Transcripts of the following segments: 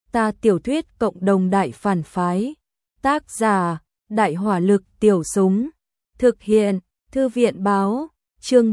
Ta tiểu thuyết cộng đồng đại phản phái. Tác giả: Đại hỏa lực tiểu súng. Thực hiện: Thư viện báo. Chương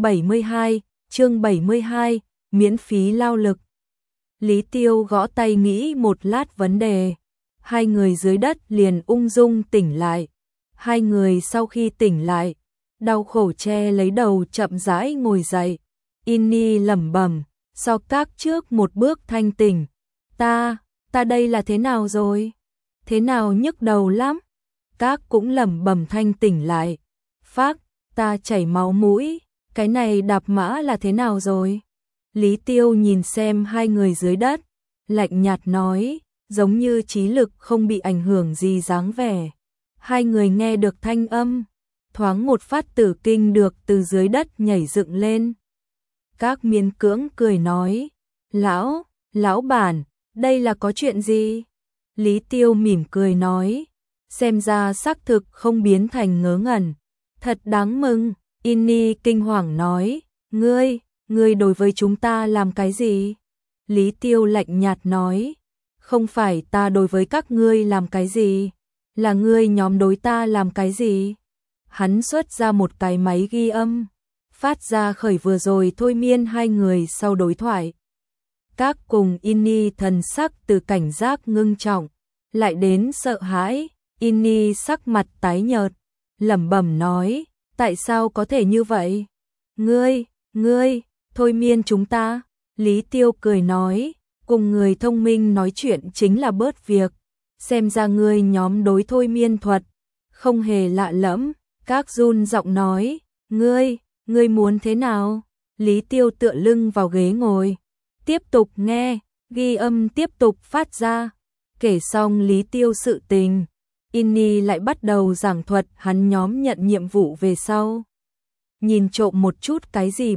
72, miễn phí lao lực. Lý Tiêu gõ tay nghĩ một lát vấn đề. Hai người dưới đất liền ung dung tỉnh lại. Hai người sau khi tỉnh lại, đau khổ che lấy đầu chậm rãi ngồi dậy. Inni lẩm bẩm, so các trước một bước thanh tỉnh. Ta đây là thế nào rồi? Thế nào nhức đầu lắm? Các cũng lẩm bẩm thanh tỉnh lại. Phác, ta chảy máu mũi, cái này đạp mã là thế nào rồi? Lý Tiêu nhìn xem hai người dưới đất, lạnh nhạt nói, giống như trí lực không bị ảnh hưởng gì dáng vẻ. Hai người nghe được thanh âm, thoáng một phát tử kinh được từ dưới đất nhảy dựng lên. Các miễn cưỡng cười nói, lão bản, đây là có chuyện gì? Lý Tiêu mỉm cười nói, xem ra xác thực không biến thành ngớ ngẩn. Thật đáng mừng. Inni kinh hoàng nói, ngươi đối với chúng ta làm cái gì? Lý Tiêu lạnh nhạt nói, không phải ta đối với các ngươi làm cái gì, là ngươi nhóm đối ta làm cái gì? Hắn xuất ra một cái máy ghi âm, phát ra khởi vừa rồi thôi miên hai người sau đối thoại. Các cùng Inni thần sắc từ cảnh giác ngưng trọng, lại đến sợ hãi. Inni sắc mặt tái nhợt, lẩm bẩm nói, tại sao có thể như vậy? Ngươi, thôi miên chúng ta. Lý Tiêu cười nói, cùng người thông minh nói chuyện chính là bớt việc. Xem ra ngươi nhóm đối thôi miên thuật, không hề lạ lẫm. Các run giọng nói, ngươi muốn thế nào? Lý Tiêu tựa lưng vào ghế ngồi, tiếp tục nghe, ghi âm tiếp tục phát ra. Kể xong Lý Tiêu sự tình, Inni lại bắt đầu giảng thuật hắn nhóm nhận nhiệm vụ về sau. Nhìn trộm một chút cái gì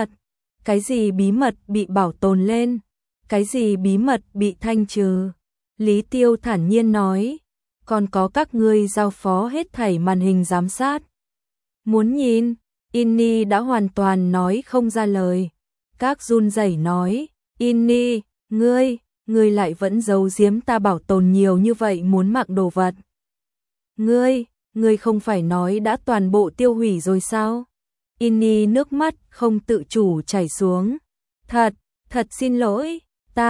bí mật bị bảo tồn lên, cái gì bí mật bị thanh trừ. Lý Tiêu thản nhiên nói, còn có các ngươi giao phó hết thảy màn hình giám sát. Muốn nhìn? Inni đã hoàn toàn nói không ra lời. Các run rẩy nói, Inni, ngươi lại vẫn giấu giếm ta bảo tồn nhiều như vậy muốn mạng đồ vật. Ngươi không phải nói đã toàn bộ tiêu hủy rồi sao? Inni nước mắt không tự chủ chảy xuống. Thật xin lỗi,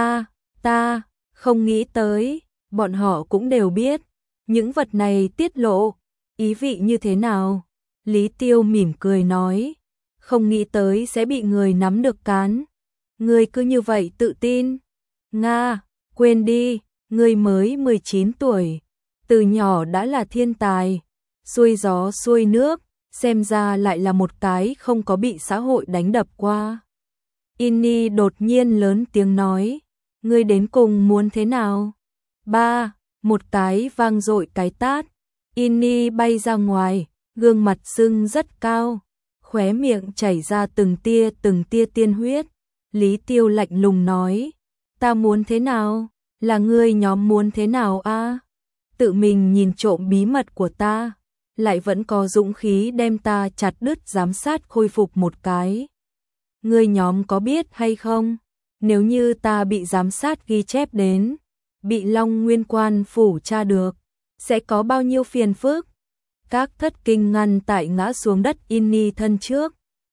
ta không nghĩ tới, bọn họ cũng đều biết. Những vật này tiết lộ, ý vị như thế nào? Lý Tiêu mỉm cười nói, không nghĩ tới sẽ bị người nắm được cán. Ngươi cứ như vậy tự tin. Nga, quên đi, ngươi mới 19 tuổi, từ nhỏ đã là thiên tài, xuôi gió xuôi nước, xem ra lại là một cái không có bị xã hội đánh đập qua. Inni đột nhiên lớn tiếng nói, ngươi đến cùng muốn thế nào? Ba, một cái vang dội cái tát, Inni bay ra ngoài, gương mặt sưng rất cao, khóe miệng chảy ra từng tia tiên huyết. Lý Tiêu lạnh lùng nói, ta muốn thế nào? Là ngươi nhóm muốn thế nào a? Tự mình nhìn trộm bí mật của ta, lại vẫn có dũng khí đem ta chặt đứt giám sát khôi phục một cái. Ngươi nhóm có biết hay không? Nếu như ta bị giám sát ghi chép đến, bị Long Nguyên Quan phủ tra được, sẽ có bao nhiêu phiền phức? Các thất kinh ngăn tại ngã xuống đất Inni thân trước.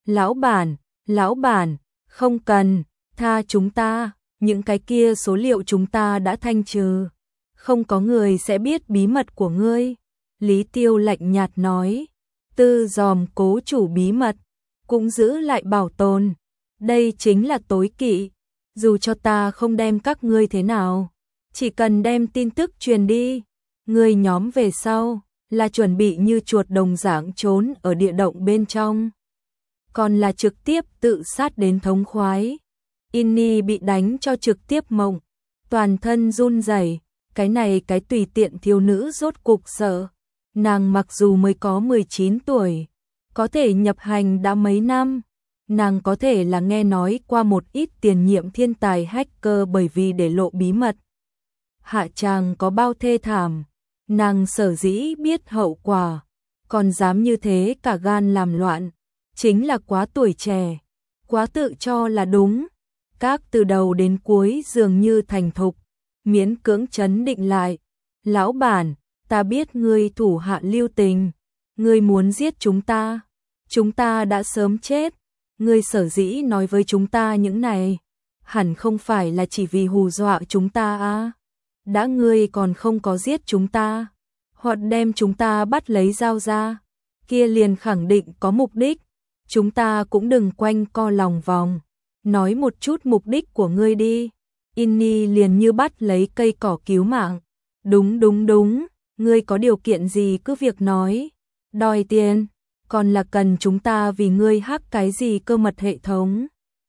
Lão bản, không cần, tha chúng ta, những cái kia số liệu chúng ta đã thanh trừ. Không có người sẽ biết bí mật của ngươi. Lý Tiêu lạnh nhạt nói, tư dòm cố chủ bí mật, cũng giữ lại bảo tồn. Đây chính là tối kỵ, dù cho ta không đem các ngươi thế nào, chỉ cần đem tin tức truyền đi, ngươi nhóm về sau là chuẩn bị như chuột đồng dạng trốn ở địa động bên trong, còn là trực tiếp tự sát đến thống khoái. Inni bị đánh cho trực tiếp mộng, toàn thân run rẩy. Cái tùy tiện thiếu nữ rốt cục sợ. Nàng mặc dù mới có 19 tuổi, có thể nhập hành đã mấy năm, nàng có thể là nghe nói qua một ít tiền nhiệm thiên tài hacker bởi vì để lộ bí mật. Hạ tràng có bao thê thảm, nàng sở dĩ biết hậu quả, còn dám như thế cả gan làm loạn, chính là quá tuổi trẻ, quá tự cho là đúng. Các từ đầu đến cuối dường như thành thục, miễn cưỡng trấn định lại. Lão bản, ta biết ngươi thủ hạ lưu tình, ngươi muốn giết chúng ta đã sớm chết, ngươi sở dĩ nói với chúng ta những này, hẳn không phải là chỉ vì hù dọa chúng ta à? Đã ngươi còn không có giết chúng ta, hoặc đem chúng ta bắt lấy dao ra, kia liền khẳng định có mục đích, chúng ta cũng đừng quanh co lòng vòng, nói một chút mục đích của ngươi đi. Inni liền như bắt lấy cây cỏ cứu mạng. Đúng, ngươi có điều kiện gì cứ việc nói. Đòi tiền, còn là cần chúng ta vì ngươi hack cái gì cơ mật hệ thống.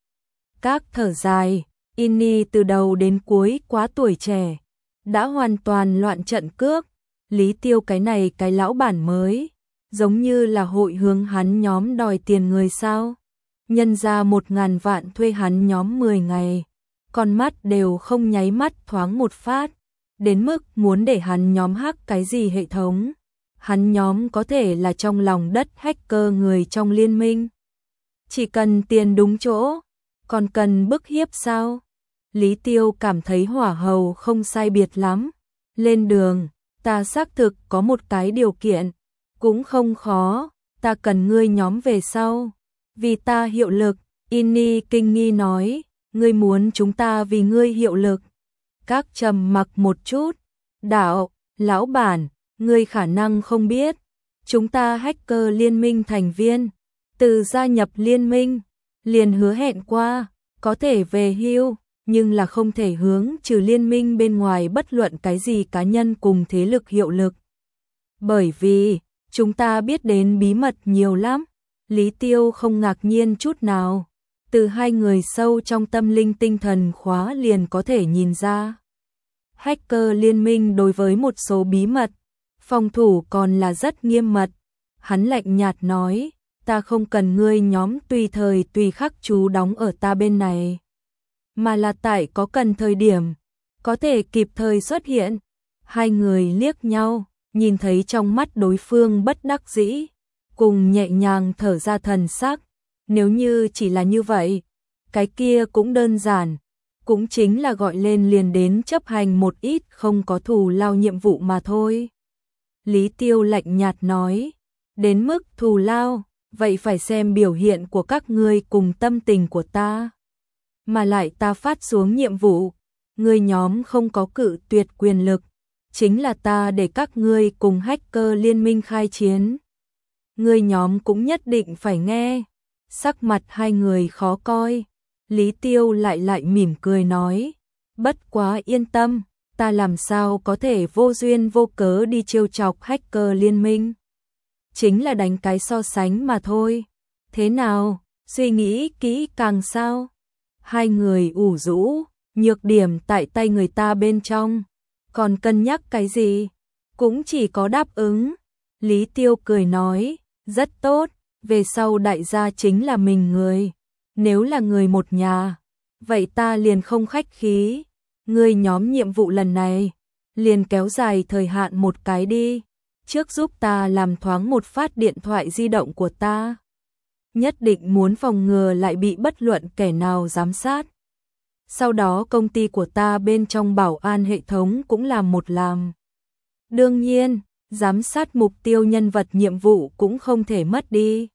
Các thở dài, Inni từ đầu đến cuối quá tuổi trẻ, đã hoàn toàn loạn trận cước. Lý Tiêu cái này cái lão bản mới, giống như là hội hướng hắn nhóm đòi tiền người sao. Nhân ra 1.000 vạn thuê hắn nhóm 10 ngày, con mắt đều không nháy mắt thoáng một phát, đến mức muốn để hắn nhóm hack cái gì hệ thống. Hắn nhóm có thể là trong lòng đất hacker người trong liên minh. Chỉ cần tiền đúng chỗ, còn cần bức hiếp sao? Lý Tiêu cảm thấy hỏa hầu không sai biệt lắm. Lên đường, ta xác thực có một cái điều kiện, cũng không khó, ta cần ngươi nhóm về sau. Vì ta hiệu lực, Inni kinh nghi nói, ngươi muốn chúng ta vì ngươi hiệu lực. Các trầm mặc một chút, đạo, lão bản, ngươi khả năng không biết, chúng ta hacker liên minh thành viên, từ gia nhập liên minh, liền hứa hẹn qua, có thể về hưu, nhưng là không thể hướng trừ liên minh bên ngoài bất luận cái gì cá nhân cùng thế lực hiệu lực. Bởi vì, chúng ta biết đến bí mật nhiều lắm. Lý Tiêu không ngạc nhiên chút nào, từ hai người sâu trong tâm linh tinh thần khóa liền có thể nhìn ra. Hacker liên minh đối với một số bí mật, phòng thủ còn là rất nghiêm mật. Hắn lạnh nhạt nói, ta không cần ngươi nhóm tùy thời tùy khắc trú đóng ở ta bên này, mà là tại có cần thời điểm, có thể kịp thời xuất hiện. Hai người liếc nhau, nhìn thấy trong mắt đối phương bất đắc dĩ, cùng nhẹ nhàng thở ra thần sắc. Nếu như chỉ là như vậy, cái kia cũng đơn giản, cũng chính là gọi lên liền đến chấp hành một ít không có thù lao nhiệm vụ mà thôi. Lý Tiêu lạnh nhạt nói, đến mức thù lao, vậy phải xem biểu hiện của các ngươi cùng tâm tình của ta. Mà lại ta phát xuống nhiệm vụ, ngươi nhóm không có cự tuyệt quyền lực, chính là ta để các ngươi cùng hacker liên minh khai chiến. Ngươi nhóm cũng nhất định phải nghe. Sắc mặt hai người khó coi, Lý Tiêu lại mỉm cười nói, bất quá yên tâm, ta làm sao có thể vô duyên vô cớ đi trêu chọc hacker liên minh. Chính là đánh cái so sánh mà thôi. Thế nào, suy nghĩ kỹ càng sao? Hai người ủ rũ, nhược điểm tại tay người ta bên trong, còn cân nhắc cái gì? Cũng chỉ có đáp ứng. Lý Tiêu cười nói, rất tốt, về sau đại gia chính là mình người. Nếu là người một nhà, vậy ta liền không khách khí. Ngươi nhóm nhiệm vụ lần này, liền kéo dài thời hạn một cái đi. Trước giúp ta làm thoáng một phát điện thoại di động của ta. Nhất định muốn phòng ngừa lại bị bất luận kẻ nào giám sát. Sau đó công ty của ta bên trong bảo an hệ thống cũng làm một làm. Đương nhiên, giám sát mục tiêu nhân vật nhiệm vụ cũng không thể mất đi.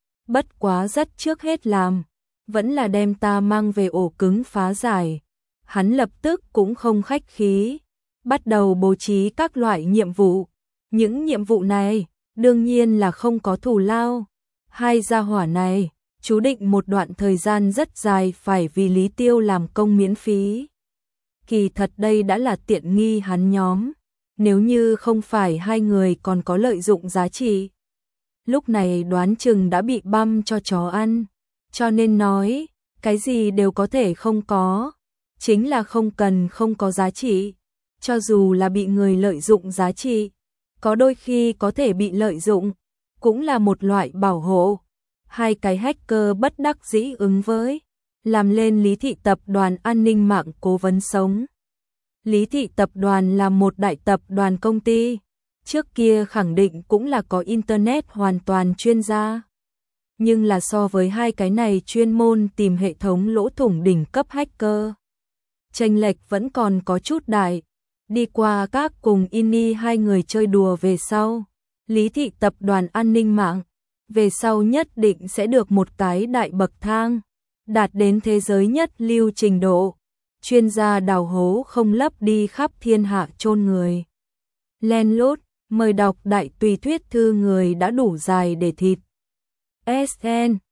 Bất quá rất trước hết làm, vẫn là đem ta mang về ổ cứng phá giải. Hắn lập tức cũng không khách khí, bắt đầu bố trí các loại nhiệm vụ. Những nhiệm vụ này, đương nhiên là không có thù lao. Hai gia hỏa này, chú định một đoạn thời gian rất dài phải vì Lý Tiêu làm công miễn phí. Kỳ thật đây đã là tiện nghi hắn nhóm, nếu như không phải hai người còn có lợi dụng giá trị. Lúc này đoán chừng đã bị băm cho chó ăn, cho nên nói, cái gì đều có thể không có, chính là không cần không có giá trị. Cho dù là bị người lợi dụng giá trị, có đôi khi có thể bị lợi dụng, cũng là một loại bảo hộ. Hai cái hacker bất đắc dĩ ứng với, làm lên Lý Thị Tập đoàn An ninh mạng cố vấn sống. Lý Thị Tập đoàn là một đại tập đoàn công ty, trước kia khẳng định cũng là có Internet hoàn toàn chuyên gia. Nhưng là so với hai cái này chuyên môn tìm hệ thống lỗ thủng đỉnh cấp hacker. chênh lệch vẫn còn có chút đại. Đi qua các cùng Ini hai người chơi đùa về sau, Lý Thị tập đoàn an ninh mạng, về sau nhất định sẽ được một cái đại bậc thang, đạt đến thế giới nhất lưu trình độ. Chuyên gia đào hố không lấp đi khắp thiên hạ chôn người. Len lút, mời đọc đại tùy thuyết thư người đã đủ dài để thịt. SN